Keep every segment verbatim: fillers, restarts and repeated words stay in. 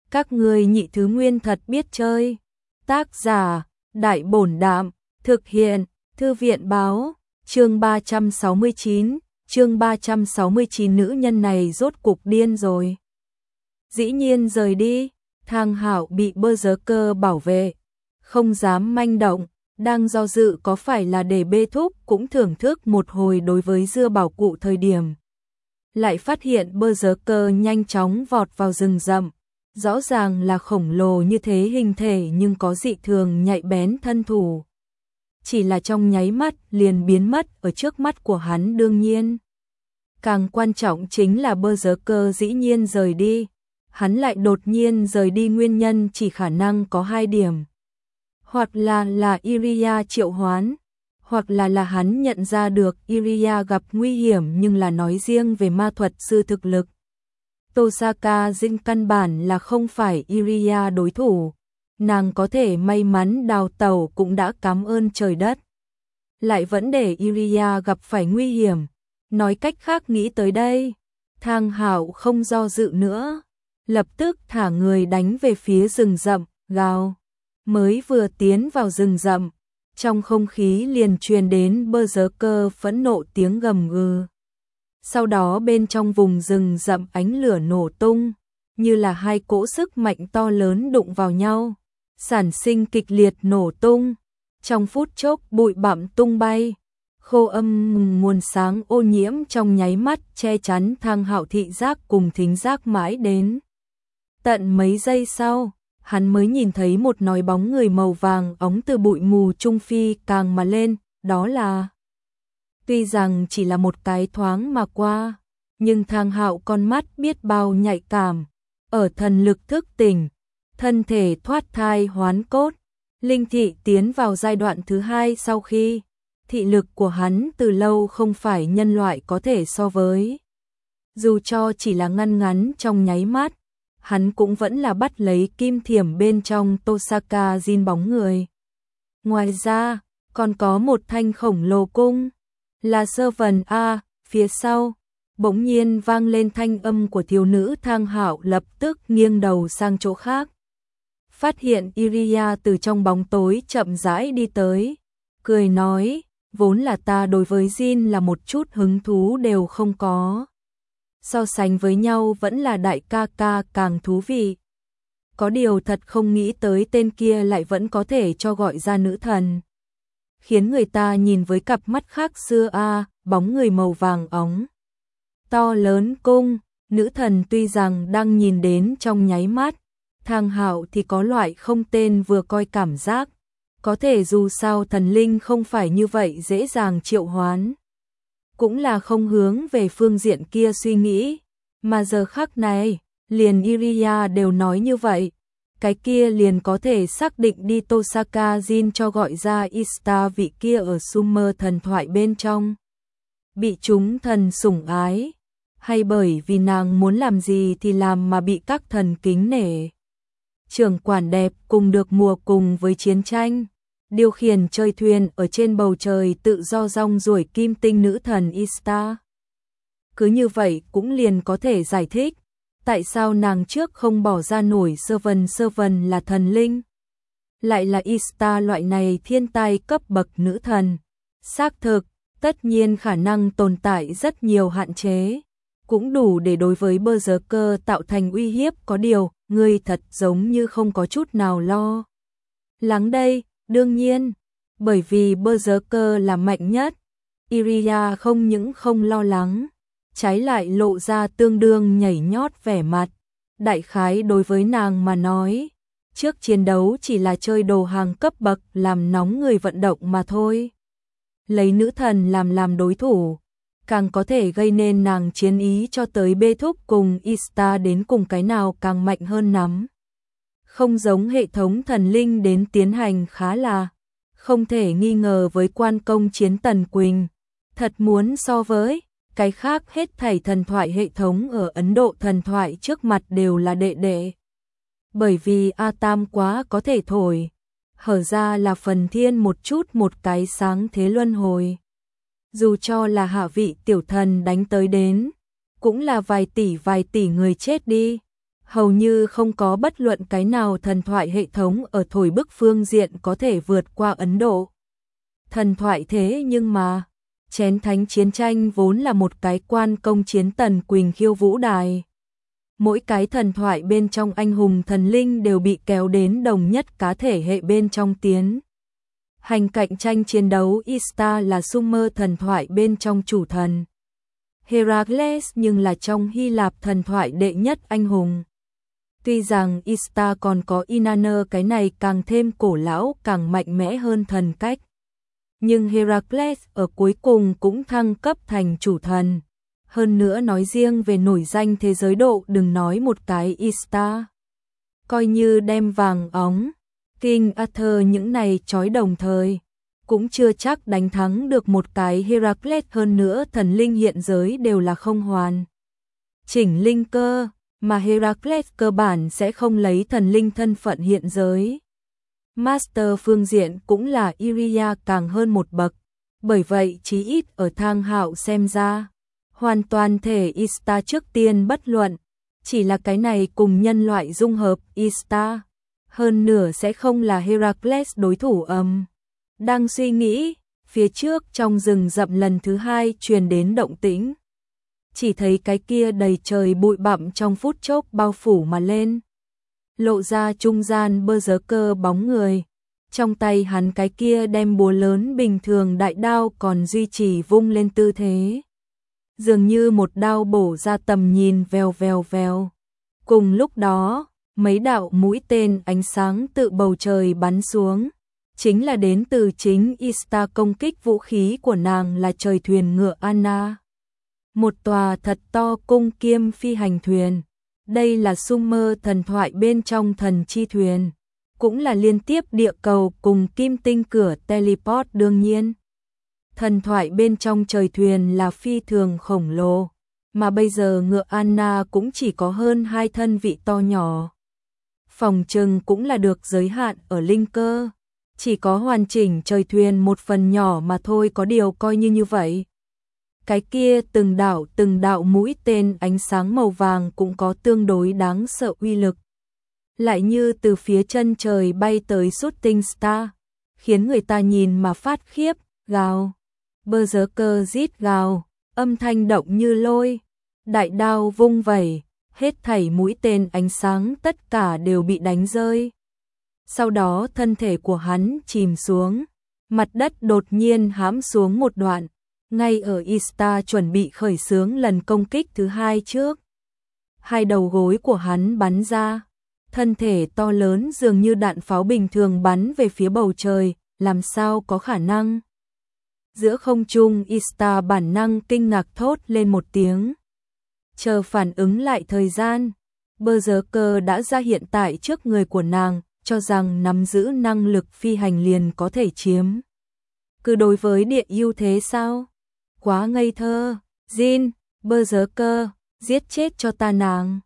Các ngươi nhị thứ nguyên thật biết chơi. Tác giả, Đại Bổn Đạm, thực hiện, Thư viện Báo, chương ba trăm sáu mươi chín, chương ba trăm sáu mươi chín nữ nhân này rốt cục điên rồi. Dĩ nhiên rời đi, Thang Hạo bị Berserker bảo vệ, không dám manh động, đang do dự có phải là để bê thúc cũng thưởng thức một hồi đối với dưa bảo cụ thời điểm. Lại phát hiện Berserker nhanh chóng vọt vào rừng rậm, rõ ràng là khổng lồ như thế hình thể nhưng có dị thường nhạy bén thân thủ. Chỉ là trong nháy mắt liền biến mất ở trước mắt của hắn đương nhiên. Càng quan trọng chính là Berserker dĩ nhiên rời đi, hắn lại đột nhiên rời đi nguyên nhân chỉ khả năng có hai điểm. Hoặc là là Iria triệu hoán, hoặc là là hắn nhận ra được Iria gặp nguy hiểm nhưng là nói riêng về ma thuật sư thực lực. Tosaka Jin căn bản là không phải Iria đối thủ, nàng có thể may mắn đào tẩu cũng đã cảm ơn trời đất. Lại vẫn để Iria gặp phải nguy hiểm, nói cách khác nghĩ tới đây, Thang Hạo không do dự nữa, lập tức thả người đánh về phía rừng rậm, gào. Mới vừa tiến vào rừng rậm, trong không khí liền truyền đến Berserker phẫn nộ tiếng gầm gừ. Sau đó bên trong vùng rừng rậm ánh lửa nổ tung, như là hai cỗ sức mạnh to lớn đụng vào nhau, sản sinh kịch liệt nổ tung. Trong phút chốc bụi bặm tung bay, khô âm nguồn sáng ô nhiễm trong nháy mắt che chắn Thang Hạo thị giác cùng thính giác mãi đến. Tận mấy giây sau, hắn mới nhìn thấy một nói bóng người màu vàng óng từ bụi mù trung phi càng mà lên, đó là... Tuy rằng chỉ là một cái thoáng mà qua, nhưng Thang Hạo con mắt biết bao nhạy cảm, ở thần lực thức tỉnh, thân thể thoát thai hoán cốt, linh thị tiến vào giai đoạn thứ hai sau khi thị lực của hắn từ lâu không phải nhân loại có thể so với. Dù cho chỉ là ngăn ngắn trong nháy mắt, hắn cũng vẫn là bắt lấy kim thiểm bên trong Tosaka Jin bóng người. Ngoài ra, còn có một thanh khổng lồ cung, là sơ vần A, phía sau, bỗng nhiên vang lên thanh âm của thiếu nữ. Thang Hạo lập tức nghiêng đầu sang chỗ khác. Phát hiện Iria từ trong bóng tối chậm rãi đi tới, cười nói, vốn là ta đối với Jin là một chút hứng thú đều không có. So sánh với nhau vẫn là đại ca ca càng thú vị. Có điều thật không nghĩ tới tên kia lại vẫn có thể cho gọi ra nữ thần. Khiến người ta nhìn với cặp mắt khác xưa a, bóng người màu vàng óng. To lớn cung, nữ thần tuy rằng đang nhìn đến trong nháy mắt, Thang Hạo thì có loại không tên vừa coi cảm giác. Có thể dù sao thần linh không phải như vậy dễ dàng triệu hoán. Cũng là không hướng về phương diện kia suy nghĩ, mà giờ khắc này, liền Iria đều nói như vậy, cái kia liền có thể xác định đi Tosaka Jin cho gọi ra Ishtar vị kia ở Sumer thần thoại bên trong. Bị chúng thần sủng ái, hay bởi vì nàng muốn làm gì thì làm mà bị các thần kính nể. Trưởng quản đẹp cùng được mùa cùng với chiến tranh. Điều khiển chơi thuyền ở trên bầu trời tự do rong ruổi kim tinh nữ thần Ishtar. Cứ như vậy cũng liền có thể giải thích, tại sao nàng trước không bỏ ra nổi sơ vần sơ vần là thần linh. Lại là Ishtar loại này thiên tài cấp bậc nữ thần. Xác thực, tất nhiên khả năng tồn tại rất nhiều hạn chế, cũng đủ để đối với Berserker tạo thành uy hiếp, có điều, người thật giống như không có chút nào lo lắng đây. Đương nhiên, bởi vì Berserker là mạnh nhất, Iria không những không lo lắng, trái lại lộ ra tương đương nhảy nhót vẻ mặt. Đại khái đối với nàng mà nói, trước chiến đấu chỉ là chơi đồ hàng cấp bậc làm nóng người vận động mà thôi. Lấy nữ thần làm làm đối thủ, càng có thể gây nên nàng chiến ý cho tới bê thúc cùng Ishtar đến cùng cái nào càng mạnh hơn nắm. Không giống hệ thống thần linh đến tiến hành khá là không thể nghi ngờ với quan công chiến Tần Quỳnh. Thật muốn so với cái khác hết thảy thần thoại hệ thống ở Ấn Độ thần thoại trước mặt đều là đệ đệ. Bởi vì A Tam quá có thể thổi, hở ra là phần thiên một chút một cái sáng thế luân hồi. Dù cho là hạ vị tiểu thần đánh tới đến, cũng là vài tỷ vài tỷ người chết đi. Hầu như không có bất luận cái nào thần thoại hệ thống ở thổi bức phương diện có thể vượt qua Ấn Độ. Thần thoại thế nhưng mà, chén thánh chiến tranh vốn là một cái quan công chiến tần quỳnh khiêu vũ đài. Mỗi cái thần thoại bên trong anh hùng thần linh đều bị kéo đến đồng nhất cá thể hệ bên trong tiến. Hành cạnh tranh chiến đấu. Ishtar là Sumer thần thoại bên trong chủ thần Heracles nhưng là trong Hy Lạp thần thoại đệ nhất anh hùng. Tuy rằng Ishtar còn có Inanna, cái này càng thêm cổ lão càng mạnh mẽ hơn thần cách. Nhưng Heracles ở cuối cùng cũng thăng cấp thành chủ thần. Hơn nữa nói riêng về nổi danh thế giới độ đừng nói một cái Ishtar. Coi như đem vàng óng, King Arthur những này chói đồng thời, cũng chưa chắc đánh thắng được một cái Heracles. Hơn nữa thần linh hiện giới đều là không hoàn chỉnh linh cơ, mà Heracles cơ bản sẽ không lấy thần linh thân phận hiện giới. Master phương diện cũng là Iria càng hơn một bậc, bởi vậy chí ít ở Thang Hạo xem ra, hoàn toàn thể Ishtar trước tiên bất luận, chỉ là cái này cùng nhân loại dung hợp Ishtar, hơn nửa sẽ không là Heracles đối thủ. Âm đang suy nghĩ, phía trước trong rừng rậm lần thứ hai truyền đến động tĩnh. Chỉ thấy cái kia đầy trời bụi bặm trong phút chốc bao phủ mà lên. Lộ ra trung gian Berserker bóng người. Trong tay hắn cái kia đem búa lớn bình thường đại đao còn duy trì vung lên tư thế. Dường như một đao bổ ra tầm nhìn vèo vèo vèo. Cùng lúc đó, mấy đạo mũi tên ánh sáng tự bầu trời bắn xuống. Chính là đến từ chính Ishtar. Công kích vũ khí của nàng là trời thuyền ngựa Anna. Một tòa thật to cung kiêm phi hành thuyền. Đây là Sumer thần thoại bên trong thần chi thuyền. Cũng là liên tiếp địa cầu cùng kim tinh cửa teleport. Đương nhiên, thần thoại bên trong trời thuyền là phi thường khổng lồ. Mà bây giờ ngựa Anna cũng chỉ có hơn hai thân vị to nhỏ. Phòng trừng cũng là được giới hạn ở linh cơ. Chỉ có hoàn chỉnh trời thuyền một phần nhỏ mà thôi, có điều coi như như vậy. Cái kia từng đạo từng đạo mũi tên ánh sáng màu vàng cũng có tương đối đáng sợ uy lực. Lại như từ phía chân trời bay tới shooting star, khiến người ta nhìn mà phát khiếp, gào. Berserker rít gào, âm thanh động như lôi, đại đao vung vẩy, hết thảy mũi tên ánh sáng tất cả đều bị đánh rơi. Sau đó thân thể của hắn chìm xuống, mặt đất đột nhiên hãm xuống một đoạn, ngay ở Ishtar chuẩn bị khởi xướng lần công kích thứ hai trước. Hai đầu gối của hắn bắn ra, thân thể to lớn dường như đạn pháo bình thường bắn về phía bầu trời, làm sao có khả năng. Giữa không trung Ishtar bản năng kinh ngạc thốt lên một tiếng. Chờ phản ứng lại thời gian, Berserker đã ra hiện tại trước người của nàng, cho rằng nắm giữ năng lực phi hành liền có thể chiếm. Cứ đối với địa ưu thế sao? Quá ngây thơ. Jin, Berserker, giết chết cho ta nàng.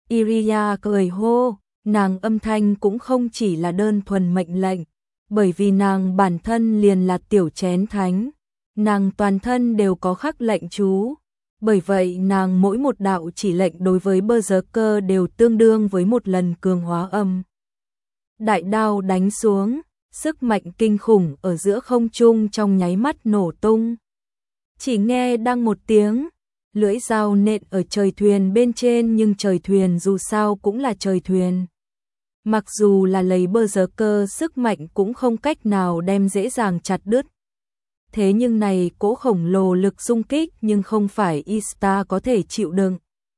Iria cười hô, nàng âm thanh cũng không chỉ là đơn thuần mệnh lệnh, bởi vì nàng bản thân liền là tiểu chén thánh. Nàng toàn thân đều có khắc lệnh chú. Bởi vậy nàng mỗi một đạo chỉ lệnh đối với Berserker đều tương đương với một lần cường hóa âm. Đại đao đánh xuống, sức mạnh kinh khủng ở giữa không trung trong nháy mắt nổ tung. Chỉ nghe đăng một tiếng, lưỡi dao nện ở trời thuyền bên trên, nhưng trời thuyền dù sao cũng là trời thuyền. Mặc dù là lấy Berserker sức mạnh cũng không cách nào đem dễ dàng chặt đứt. Thế nhưng này cỗ khổng lồ lực xung kích nhưng không phải Ishtar có thể chịu đựng.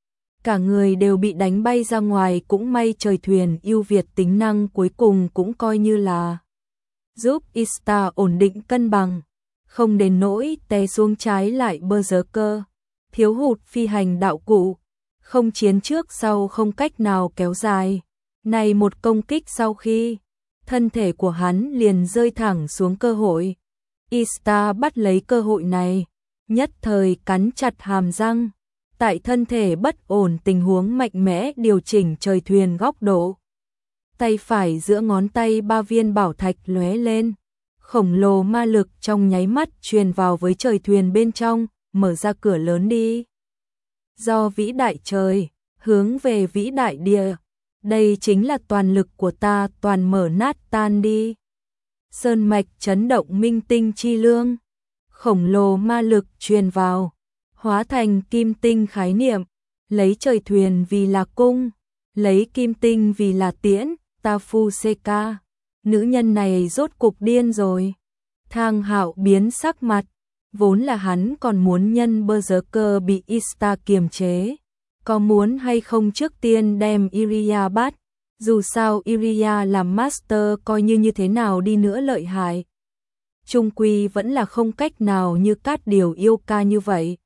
Cả người đều bị đánh bay ra ngoài, cũng may trời thuyền ưu việt tính năng cuối cùng cũng coi như là giúp Ishtar ổn định cân bằng, không đến nỗi té xuống. Trái lại Berserker, thiếu hụt phi hành đạo cụ, không chiến trước sau không cách nào kéo dài. Này một công kích sau khi, thân thể của hắn liền rơi thẳng xuống cơ hội. Ishtar bắt lấy cơ hội này, nhất thời cắn chặt hàm răng, tại thân thể bất ổn tình huống mạnh mẽ điều chỉnh trời thuyền góc độ. Tay phải giữa ngón tay ba viên bảo thạch lóe lên, khổng lồ ma lực trong nháy mắt truyền vào với trời thuyền bên trong, mở ra cửa lớn đi. Do vĩ đại trời, hướng về vĩ đại địa. Đây chính là toàn lực của ta, toàn mở nát tan đi. Sơn mạch chấn động minh tinh chi lương, khổng lồ ma lực truyền vào, hóa thành kim tinh khái niệm, lấy trời thuyền vì là cung, lấy kim tinh vì là tiễn, ta phu xê ca. Nữ nhân này rốt cục điên rồi. Thang Hạo biến sắc mặt, vốn là hắn còn muốn nhân Berserker bị Ista kiềm chế, có muốn hay không trước tiên đem Iria bắt, dù sao Iria làm master coi như như thế nào đi nữa lợi hại. Trung quy vẫn là không cách nào như Cát Điều yêu ca như vậy.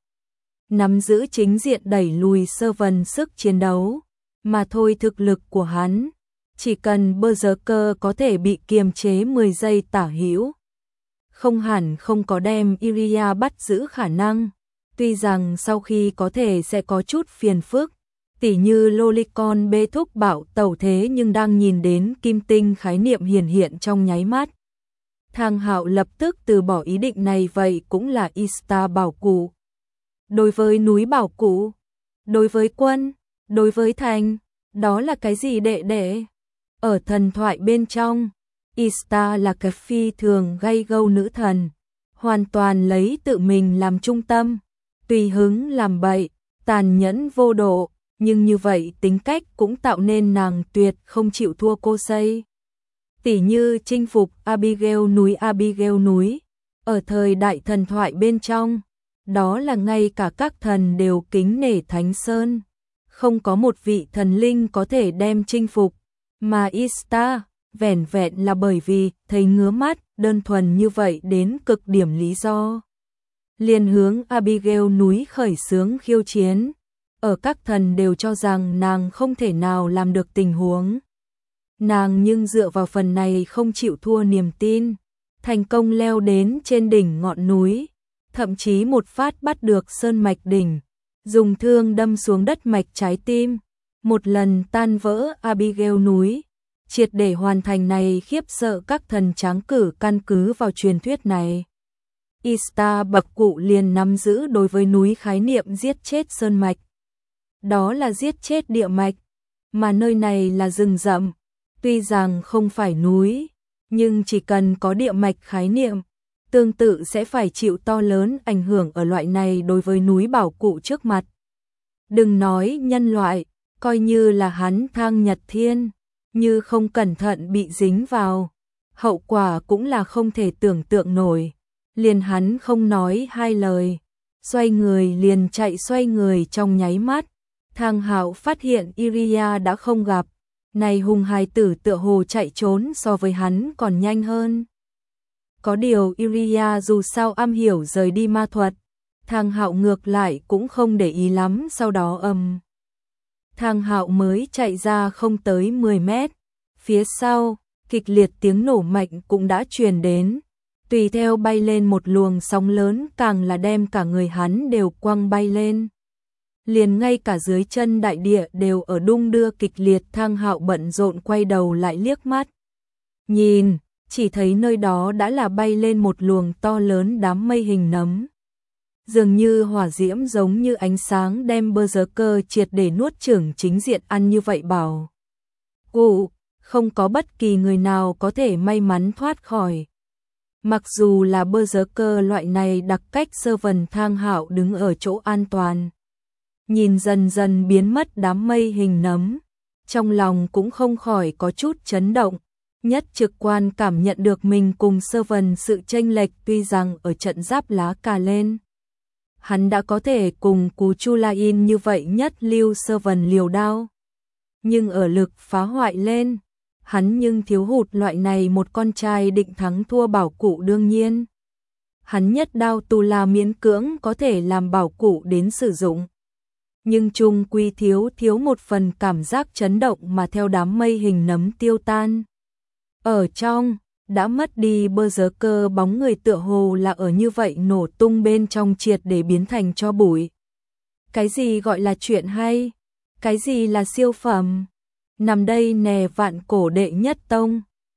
Nắm giữ chính diện đẩy lùi sơ vần sức chiến đấu, mà thôi thực lực của hắn. Chỉ cần Berserker có thể bị kiềm chế mười giây tả hữu, không hẳn không có đem Iria bắt giữ khả năng. Tuy rằng sau khi có thể sẽ có chút phiền phức, tỉ như Lolicon bê thúc bảo tẩu thế, nhưng đang nhìn đến kim tinh khái niệm hiển hiện trong nháy mắt, Thang Hạo lập tức từ bỏ ý định này. Vậy cũng là Ista bảo cụ. Đối với núi bảo cụ, đối với quân, đối với thành, đó là cái gì đệ đệ? Ở thần thoại bên trong, Ista là cái phi thường gay gâu nữ thần, hoàn toàn lấy tự mình làm trung tâm, tùy hứng làm bậy, tàn nhẫn vô độ, nhưng như vậy tính cách cũng tạo nên nàng tuyệt không chịu thua cô xây. Tỉ như chinh phục Abigail núi Abigail núi, ở thời đại thần thoại bên trong, đó là ngay cả các thần đều kính nể Thánh Sơn, không có một vị thần linh có thể đem chinh phục, mà Ista vẻn vẹn là bởi vì thấy ngứa mắt, đơn thuần như vậy đến cực điểm lý do. Liền hướng Abigail núi khởi xướng khiêu chiến, ở các thần đều cho rằng nàng không thể nào làm được tình huống. Nàng nhưng dựa vào phần này không chịu thua niềm tin, thành công leo đến trên đỉnh ngọn núi, thậm chí một phát bắt được sơn mạch đỉnh, dùng thương đâm xuống đất mạch trái tim, một lần tan vỡ Abigail núi, triệt để hoàn thành này khiếp sợ các thần tráng cử. Căn cứ vào truyền thuyết này, Ista bậc cụ liền nắm giữ đối với núi khái niệm giết chết sơn mạch. Đó là giết chết địa mạch, mà nơi này là rừng rậm, tuy rằng không phải núi, nhưng chỉ cần có địa mạch khái niệm, tương tự sẽ phải chịu to lớn ảnh hưởng ở loại này đối với núi bảo cụ trước mặt. Đừng nói nhân loại, coi như là hắn Thang Nhật Thiên, như không cẩn thận bị dính vào, hậu quả cũng là không thể tưởng tượng nổi. Liền hắn không nói hai lời, xoay người liền chạy. Xoay người trong nháy mắt, Thang Hạo phát hiện Iria đã không gặp, này hùng hài tử tựa hồ chạy trốn so với hắn còn nhanh hơn. Có điều Iria dù sao am hiểu rời đi ma thuật, Thang Hạo ngược lại cũng không để ý lắm. Sau đó âm Thang Hạo mới chạy ra không tới mười mét, phía sau kịch liệt tiếng nổ mạnh cũng đã truyền đến, tùy theo bay lên một luồng sóng lớn, càng là đem cả người hắn đều quăng bay lên. Liền ngay cả dưới chân đại địa đều ở đung đưa kịch liệt. Thang Hạo bận rộn quay đầu lại liếc mắt nhìn, chỉ thấy nơi đó đã là bay lên một luồng to lớn đám mây hình nấm, dường như hỏa diễm giống như ánh sáng đem Berserker triệt để nuốt chửng chính diện ăn. Như vậy bảo cụ, không có bất kỳ người nào có thể may mắn thoát khỏi. Mặc dù là Berserker loại này đặc cách sơ vần, Thang Hạo đứng ở chỗ an toàn, nhìn dần dần biến mất đám mây hình nấm, trong lòng cũng không khỏi có chút chấn động, nhất trực quan cảm nhận được mình cùng sơ vần sự chênh lệch. Tuy rằng ở trận giáp lá cà lên, hắn đã có thể cùng Cú Chu La In như vậy nhất lưu sơ vần liều đao, nhưng ở lực phá hoại lên, hắn nhưng thiếu hụt loại này một con trai định thắng thua bảo cụ. Đương nhiên, hắn nhất đao tu la miễn cưỡng có thể làm bảo cụ đến sử dụng, nhưng chung quy thiếu thiếu một phần cảm giác chấn động mà theo đám mây hình nấm tiêu tan. Ở trong, đã mất đi Berserker bóng người tựa hồ là ở như vậy nổ tung bên trong, triệt để biến thành tro bụi. Cái gì gọi là chuyện hay? Cái gì là siêu phẩm? Nằm đây nè, vạn cổ đệ nhất tông.